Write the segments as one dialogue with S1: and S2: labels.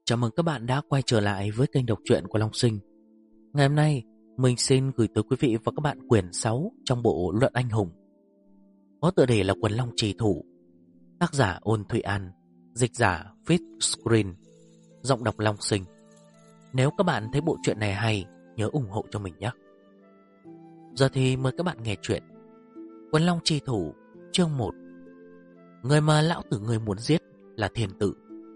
S1: Chào mừng các bạn đã quay trở lại với kênh đọc truyện của Long Sinh. Ngày hôm nay, mình xin gửi tới quý vị và các bạn quyển 6 trong bộ Luận Anh Hùng. Có tựa đề là Quần Long Trì Thủ, tác giả Ôn Thụy An, dịch giả Fit Screen, giọng đọc Long Sinh. Nếu các bạn thấy bộ truyện này hay, nhớ ủng hộ cho mình nhé. Giờ thì mời các bạn nghe truyện Quần Long Trì Thủ, chương 1. Người mà lão tử người muốn giết là Thiên Tử.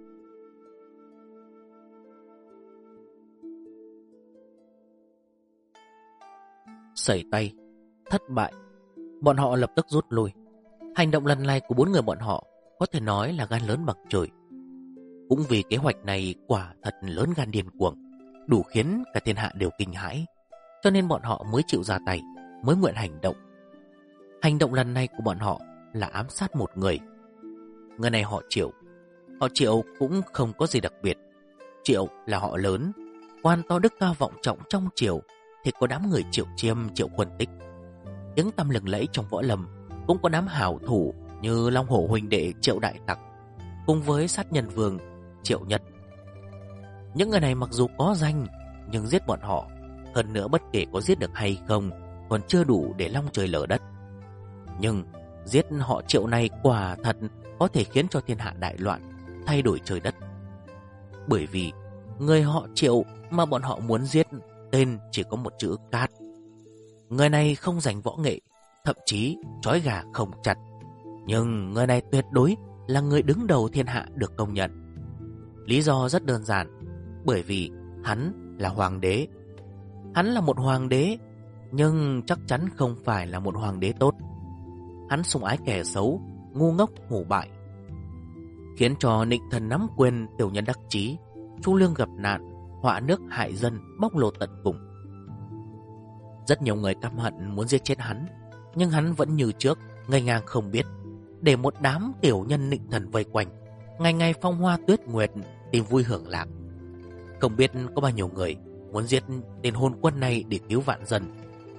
S1: Sẩy tay, thất bại, bọn họ lập tức rút lui. Hành động lần này của bốn người bọn họ có thể nói là gan lớn bằng trời. Cũng vì kế hoạch này quả thật lớn gan điên cuồng, đủ khiến cả thiên hạ đều kinh hãi, cho nên bọn họ mới chịu ra tay, mới nguyện hành động. Hành động lần này của bọn họ là ám sát một người. Người này họ Triệu. Họ Triệu cũng không có gì đặc biệt. Triệu là họ lớn, quan to đức cao vọng trọng trong triều, thì có đám người Triệu Chiêm, Triệu Quân Tích. Tiếng tăm lừng lẫy trong võ lâm cũng có đám hảo thủ như Long Hổ huynh đệ Triệu Đại Tặc, cùng với sát nhân vương Triệu Nhật. Những người này mặc dù có danh, nhưng giết bọn họ, hơn nữa bất kể có giết được hay không, còn chưa đủ để long trời lở đất. Nhưng giết họ Triệu này quả thật có thể khiến cho thiên hạ đại loạn, thay đổi trời đất. Bởi vì người họ Triệu mà bọn họ muốn giết tên chỉ có một chữ Cát. Người này không giành võ nghệ, thậm chí trói gà không chặt, nhưng người này tuyệt đối là người đứng đầu thiên hạ được công nhận. Lý do rất đơn giản, bởi vì hắn là hoàng đế. Hắn là một hoàng đế, nhưng chắc chắn không phải là một hoàng đế tốt. Hắn sủng ái kẻ xấu, ngu ngốc hổ bại, khiến cho Nịnh Thần nắm quyền, tiểu nhân đắc chí, Chu Lương gặp nạn, họa nước hại dân, bóc lột tận cùng. Rất nhiều người căm hận muốn giết chết hắn, nhưng hắn vẫn như trước, ngây ngang không biết, để một đám tiểu nhân Nịnh Thần vây quanh, ngày ngày phong hoa tuyết nguyệt, tìm vui hưởng lạc. Không biết có bao nhiêu người muốn giết tên hôn quân này để cứu vạn dân.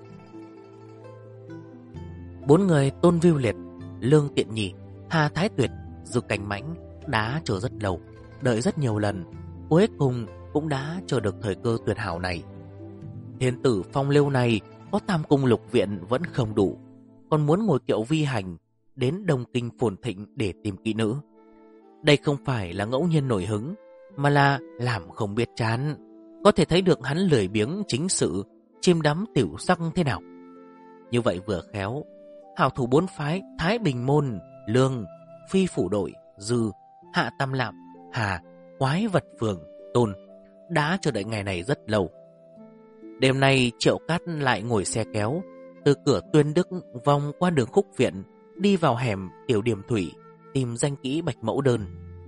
S1: Bốn người Tôn Viu Liệt, Lương Tiện Nhì, Hà Thái Tuyệt, Dư Cảnh Mãnh đã chờ rất lâu, đợi rất nhiều lần, cuối cùng cũng đã chờ được thời cơ tuyệt hảo này. Thiên tử phong lưu này có tam cung lục viện vẫn không đủ, còn muốn ngồi kiệu vi hành đến Đông Kinh phồn thịnh để tìm kỹ nữ. Đây không phải là ngẫu nhiên nổi hứng, mà là làm không biết chán. Có thể thấy được hắn lười biếng chính sự, chim đắm tiểu sắc thế nào. Như vậy vừa khéo, hảo thủ bốn phái Thái Bình Môn, Lương, Phi Phủ Đội, Dư, Hạ Tam Lạm, Hà, Quái Vật Phường, Tôn đã chờ đợi ngày này rất lâu. Đêm nay Triệu Cát lại ngồi xe kéo từ cửa Tuyên Đức vòng qua đường Khúc Viện, đi vào hẻm Tiểu Điểm Thủy, tìm danh kỹ Bạch Mẫu Đơn.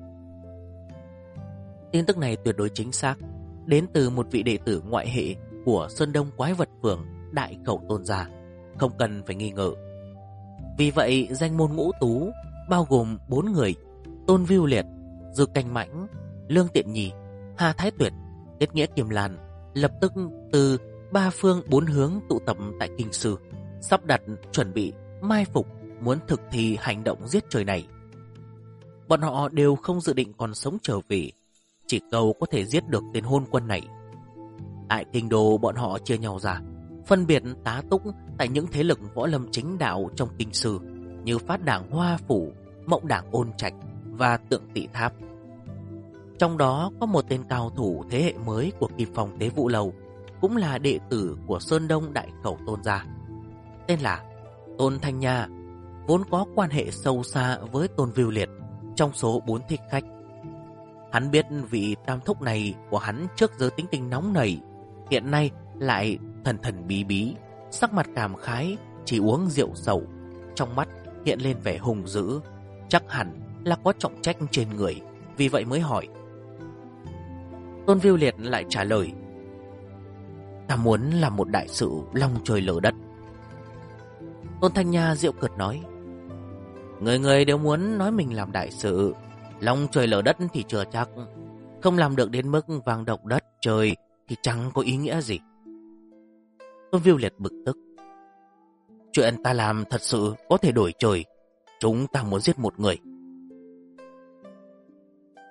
S1: Tin tức này tuyệt đối chính xác, đến từ một vị đệ tử ngoại hệ của Sơn Đông Quái Vật Phường, Đại Khẩu Tôn gia, không cần phải nghi ngờ. Vì vậy danh môn ngũ tú bao gồm 4 người: Tôn Viu Liệt, Dư Cảnh Mãnh, Lương Tiện Nhì, Hà Thái Tuyệt, Kết Nghĩa Kiềm Lan lập tức từ 3 phương 4 hướng tụ tập tại Kinh Sư, sắp đặt chuẩn bị mai phục, muốn thực thi hành động giết trời này. Bọn họ đều không dự định còn sống trở về, chỉ cầu có thể giết được tên hôn quân này. Tại Kinh Đô, bọn họ chia nhau ra, phân biệt tá túc tại những thế lực võ lâm chính đạo trong Kinh Sư như Phát Đảng Hoa Phủ, Mộng Đảng Ôn Trạch và Tượng Tị Tháp. Trong đó có một tên cao thủ thế hệ mới của Kỳ Phòng Tế Vũ Lầu, cũng là đệ tử của Sơn Đông Đại Khẩu Tôn gia, tên là Tôn Thanh Nha, vốn có quan hệ sâu xa với Tôn Viu Liệt trong số 4 thích khách. Hắn biết vị tam thúc này của hắn trước giờ tính tình nóng nảy, hiện nay lại thần thần bí bí, sắc mặt cảm khái, chỉ uống rượu sầu, trong mắt hiện lên vẻ hung dữ, chắc hẳn là có trọng trách trên người, vì vậy mới hỏi. Tôn Viu Liệt lại trả lời: ta muốn làm một đại sự long trời lở đất. Tôn Thanh Nha giễu cợt nói: người người đều muốn nói mình làm đại sự, long trời lở đất thì chưa chắc, không làm được đến mức vang động đất trời thì chẳng có ý nghĩa gì. Tôn Viu Liệt bực tức: chuyện ta làm thật sự có thể đổi trời, chúng ta muốn giết một người.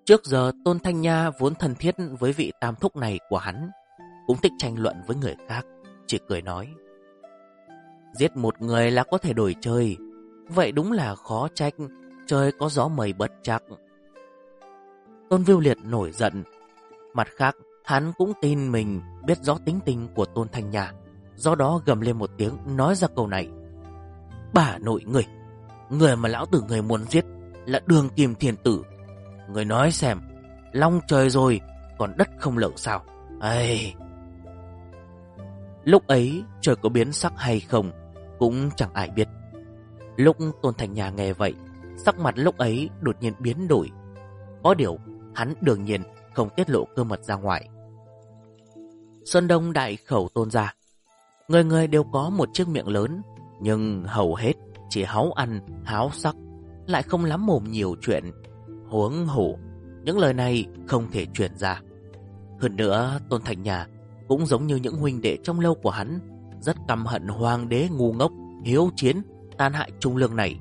S1: Trước giờ Tôn Thanh Nha vốn thân thiết với vị tam thúc này của hắn, cũng thích tranh luận với người khác, chỉ cười nói: giết một người là có thể đổi trời, vậy đúng là khó trách trời có gió mây bất trắc. Tôn Viu Liệt nổi giận. Mặt khác, hắn cũng tin mình biết rõ tính tình của Tôn Thanh Nha, do đó gầm lên một tiếng nói ra câu này: bà nội người mà lão tử người muốn giết là Đường Kim Thiên Tử. Người nói xem, long trời rồi còn đất không lở sao? Ây! Lúc ấy trời có biến sắc hay không cũng chẳng ai biết. Lúc Tôn Thanh Nha nghe vậy, sắc mặt lúc ấy đột nhiên biến đổi. Có điều hắn đương nhiên không tiết lộ cơ mật ra ngoài. Sơn Đông đại khẩu Tôn gia, người người đều có một chiếc miệng lớn, nhưng hầu hết chỉ háu ăn háo sắc, lại không lắm mồm nhiều chuyện. Huống hồ những lời này không thể truyền ra. Hơn nữa Tôn Thanh Nha cũng giống như những huynh đệ trong lâu của hắn, rất căm hận hoàng đế ngu ngốc, hiếu chiến, tàn hại trung lương này.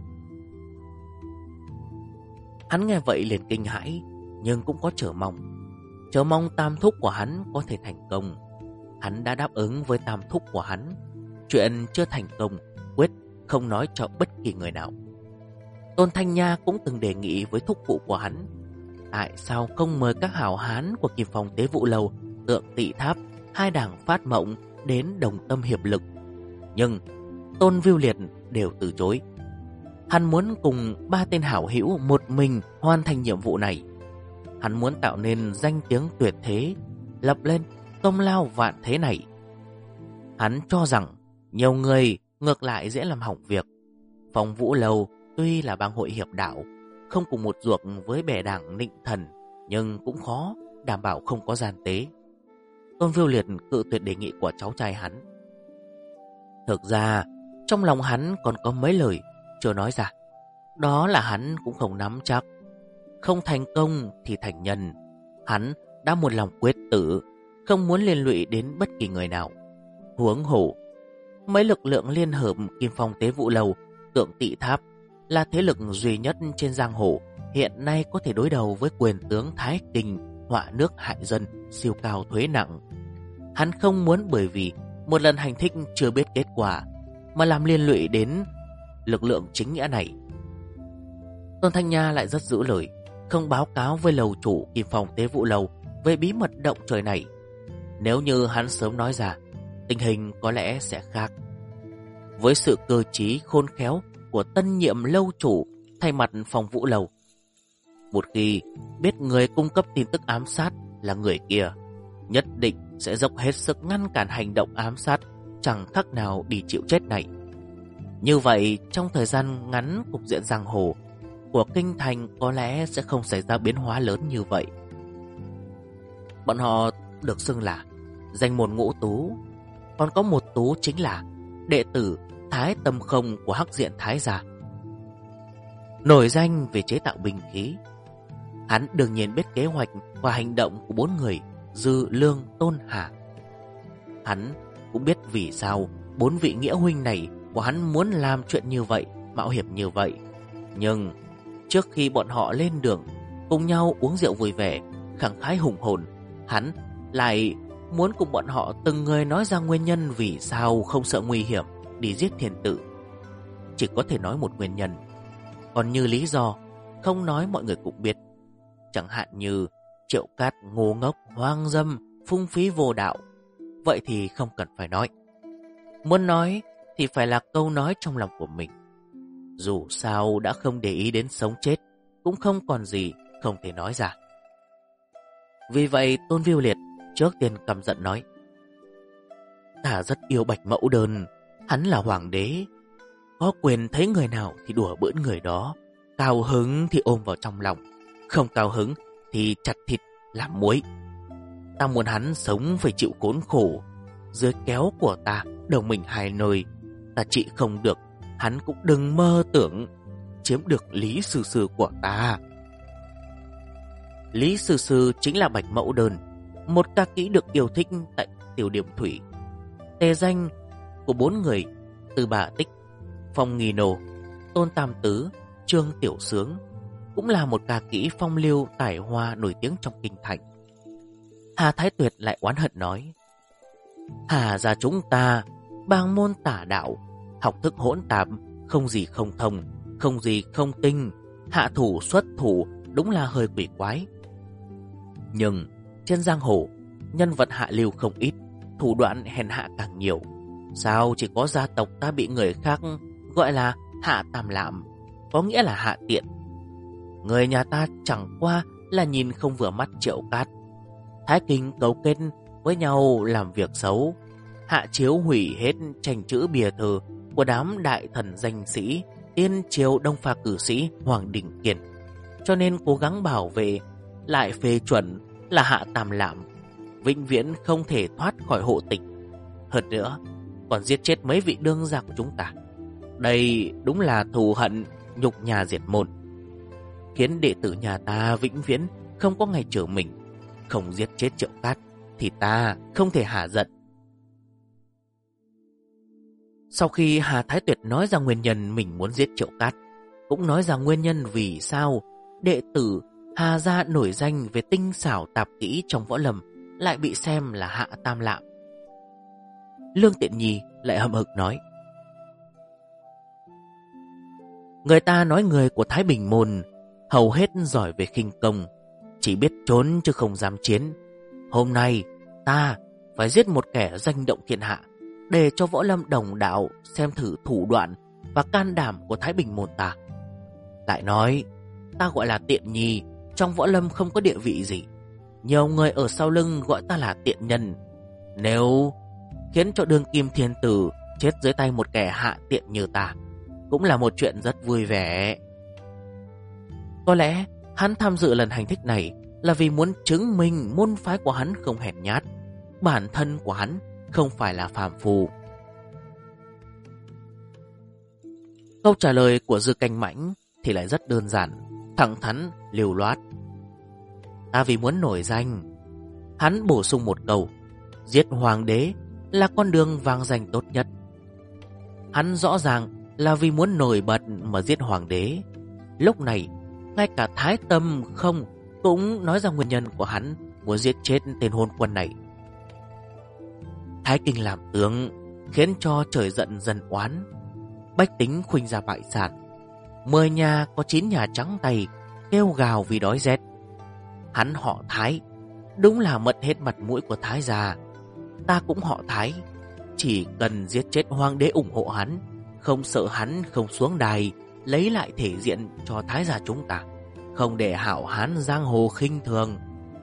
S1: Hắn nghe vậy liền kinh hãi, nhưng cũng có chờ mong. Chờ mong tam thúc của hắn có thể thành công. Hắn đã đáp ứng với tam thúc của hắn, chuyện chưa thành công quyết không nói cho bất kỳ người nào. Tôn Thanh Nha cũng từng đề nghị với thúc phụ của hắn, tại sao không mời các hảo hán của Kim Phong Tế Vụ Lầu, Tượng Tị Tháp, hai đảng Phát Mộng đến đồng tâm hiệp lực. Nhưng Tôn Viu Liệt đều từ chối. Hắn muốn cùng ba tên hảo hữu một mình hoàn thành nhiệm vụ này. Hắn muốn tạo nên danh tiếng tuyệt thế, lập lên công lao vạn thế này. Hắn cho rằng nhiều người ngược lại dễ làm hỏng việc. Phong Vũ Lầu tuy là bang hội hiệp đạo, không cùng một ruột với bè đảng Nịnh Thần, nhưng cũng khó đảm bảo không có gian tế. Tôn Viu Liệt cự tuyệt đề nghị của cháu trai hắn. Thực ra trong lòng hắn còn có mấy lời chưa nói ra. Đó là hắn cũng không nắm chắc. Không thành công thì thành nhân. Hắn đã một lòng quyết tử, không muốn liên lụy đến bất kỳ người nào. Huống hồ mấy lực lượng liên hợp Kim Phong Tế Vụ Lầu, Tượng Tị Tháp là thế lực duy nhất trên giang hồ hiện nay có thể đối đầu với quyền tướng Thái Kinh, họa nước hại dân, siêu cao thuế nặng. Hắn không muốn bởi vì một lần hành thích chưa biết kết quả mà làm liên lụy đến lực lượng chính nghĩa này. Tôn Thanh Nha lại rất giữ lời, không báo cáo với lầu chủ Kim Phong Tế Vụ Lầu về bí mật động trời này. Nếu như hắn sớm nói ra, tình hình có lẽ sẽ khác. Với sự cơ trí khôn khéo của tân nhiệm lâu chủ thay mặt Phong Vũ Lầu, một khi biết người cung cấp tin tức ám sát là người kia, nhất định sẽ dốc hết sức ngăn cản hành động ám sát chẳng khác nào đi chịu chết này. Như vậy trong thời gian ngắn, cục diện giang hồ của kinh thành có lẽ sẽ không xảy ra biến hóa lớn như vậy. Bọn họ được xưng là danh môn ngũ tú, còn có một tú chính là đệ tử Thái Tâm Không của Hắc Diện Thái gia, nổi danh về chế tạo binh khí. Hắn đương nhiên biết kế hoạch và hành động của bốn người Dư, Lương, Tôn, Hà. Hắn cũng biết vì sao bốn vị nghĩa huynh này của hắn muốn làm chuyện như vậy, mạo hiểm như vậy. Nhưng trước khi bọn họ lên đường cùng nhau uống rượu vui vẻ, khẳng khái hùng hồn, hắn lại muốn cùng bọn họ từng người nói ra nguyên nhân vì sao không sợ nguy hiểm đi giết thiên tử. Chỉ có thể nói một nguyên nhân, còn như lý do không nói mọi người cũng biết. Chẳng hạn như Triệu Cát ngu ngốc, hoang dâm, phung phí vô đạo, vậy thì không cần phải nói. Muốn nói thì phải là câu nói trong lòng của mình. Dù sao đã không để ý đến sống chết, cũng không còn gì không thể nói ra. Vì vậy Tôn Viu Liệt trước tiên căm giận nói: ta rất yêu Bạch Mẫu Đơn, hắn là hoàng đế, có quyền thấy người nào thì đùa bỡn người đó, cao hứng thì ôm vào trong lòng, không cao hứng thì chặt thịt làm muối. Ta muốn hắn sống phải chịu khốn khổ, dưới kéo của ta đồng mình hai nơi. Ta trị không được, hắn cũng đừng mơ tưởng chiếm được Lý Sư Sư của ta. Lý Sư Sư chính là Bạch Mẫu Đơn, một ca kỹ được yêu thích tại Tiểu Điểm Thủy. Tề danh của bốn người Từ Bà Tích, Phong Nghi Nô, Tôn Tam Tứ, Trương Tiểu Sướng cũng là một ca kỹ phong lưu tài hoa nổi tiếng trong kinh thành. Hà Thái Tuyệt lại oán hận nói: Hà gia chúng ta bang môn tả đạo, học thức hỗn tạp, không gì không thông, không gì không tinh, hạ thủ xuất thủ đúng là hơi quỷ quái. Nhưng trên giang hồ, nhân vật hạ lưu không ít, thủ đoạn hèn hạ càng nhiều. Sao chỉ có gia tộc ta bị người khác gọi là hạ tam lạm, có nghĩa là hạ tiện. Người nhà ta chẳng qua là nhìn không vừa mắt Triệu Cát. Thái Kinh cấu kết với nhau làm việc xấu, hạ chiếu hủy hết tranh chữ bìa thờ của đám đại thần danh sĩ tiên triều Đông Pha cử sĩ Hoàng Đình Kiên, cho nên cố gắng bảo vệ lại phê chuẩn là hạ tam lạm, vĩnh viễn không thể thoát khỏi hộ tịch. Hơn nữa còn giết chết mấy vị đương gia của chúng ta. Đây đúng là thù hận nhục nhà diệt môn, khiến đệ tử nhà ta vĩnh viễn không có ngày chữa mình. Không giết chết Triệu Cát thì ta không thể hạ giận. Sau khi Hà Thái Tuyệt nói ra nguyên nhân mình muốn giết Triệu Cát, cũng nói ra nguyên nhân vì sao đệ tử Hà gia nổi danh về tinh xảo tạp kỹ trong võ lâm lại bị xem là hạ tam lạm, Lương Tiện Nhi lại hậm hực nói: Người ta nói người của Thái Bình môn hầu hết giỏi về khinh công, chỉ biết trốn chứ không dám chiến. Hôm nay ta phải giết một kẻ danh động thiên hạ, để cho võ lâm đồng đạo xem thử thủ đoạn và can đảm của Thái Bình môn ta. Lại nói ta gọi là Tiện Nhi, trong võ lâm không có địa vị gì. Nhiều người ở sau lưng gọi ta là tiện nhân. Nếu khiến cho đương kim thiên tử chết dưới tay một kẻ hạ tiện như ta, cũng là một chuyện rất vui vẻ. Có lẽ hắn tham dự lần hành thích này là vì muốn chứng minh môn phái của hắn không hèn nhát, bản thân của hắn không phải là phàm phu. Câu trả lời của Dư Canh Mãnh thì lại rất đơn giản, thẳng thắn, lưu loát. Ta vì muốn nổi danh. Hắn bổ sung một câu: giết hoàng đế là con đường vang danh tốt nhất. Hắn rõ ràng là vì muốn nổi bật mà giết hoàng đế. Lúc này ngay cả Thái Tâm không cũng nói ra nguyên nhân của hắn muốn giết chết tên hôn quân này. Thái Kinh làm tướng khiến cho trời giận dân oán, bách tính khuynh ra bại sản. 10 nhà có 9 nhà trắng tay, kêu gào vì đói rét. Hắn họ Thái, đúng là mất hết mặt mũi của Thái gia. Ta cũng họ Thái, chỉ cần giết chết hoàng đế ủng hộ hắn, không sợ hắn không xuống đài lấy lại thể diện cho Thái gia chúng ta, không để hảo hán giang hồ khinh thường.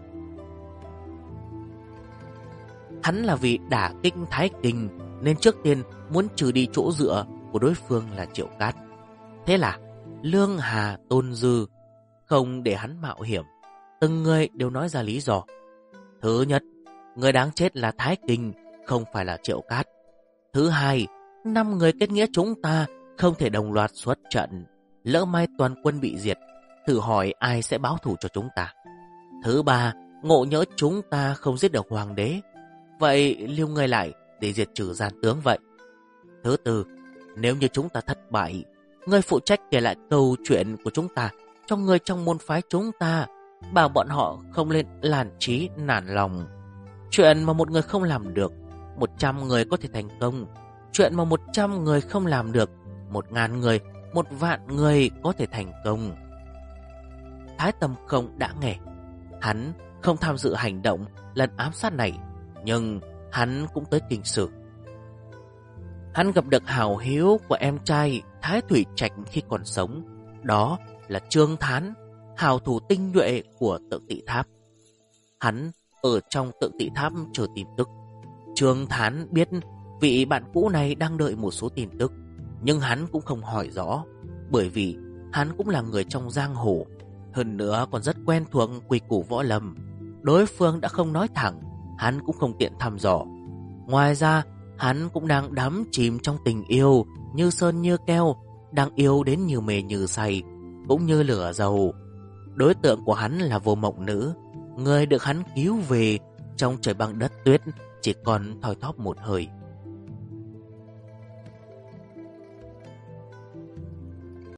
S1: Hắn là vì đả kích Thái Kinh nên trước tiên muốn trừ đi chỗ dựa của đối phương là Triệu Cát. Thế là Lương, Hà, Tôn Dư không để hắn mạo hiểm, từng người đều nói ra lý do. Thứ nhất, người đáng chết là Thái Kinh, không phải là Triệu Cát. Thứ hai, 5 người kết nghĩa chúng ta không thể đồng loạt xuất trận, lỡ may toàn quân bị diệt, thử hỏi ai sẽ báo thù cho chúng ta. Thứ ba, ngộ nhỡ chúng ta không giết được hoàng đế, vậy lưu người lại để diệt trừ gian tướng vậy. Thứ tư, nếu như chúng ta thất bại, người phụ trách kể lại câu chuyện của chúng ta cho người trong môn phái chúng ta, bảo bọn họ không lên làn trí nản lòng. Chuyện mà một người không làm được, 100 người có thể thành công. Chuyện mà 100 người không làm được, 1000 người, 1.000.000 người có thể thành công. Thái Tâm không đã nghe. Hắn không tham dự hành động lần ám sát này, nhưng hắn cũng tới Kinh Sử. Hắn gặp được hảo hiếu của em trai Thái Thủy Trạch khi còn sống, đó là Trương Thán, hào thủ tinh nhuệ của Tượng Tỵ Tháp. Hắn ở trong Tượng Tỵ Tháp chờ tin tức. Trương Thán biết vị bạn cũ này đang đợi một số tin tức, nhưng hắn cũng không hỏi rõ, bởi vì hắn cũng là người trong giang hồ, hơn nữa còn rất quen thuộc quy củ võ lâm. Đối phương đã không nói thẳng, hắn cũng không tiện thăm dò. Ngoài ra, hắn cũng đang đắm chìm trong tình yêu như sơn như keo, đang yêu đến như mê như say, cũng như lửa dầu. Đối tượng của hắn là Vô Mộng Nữ, người được hắn cứu về trong trời băng đất tuyết, chỉ còn thoi thóp một hơi.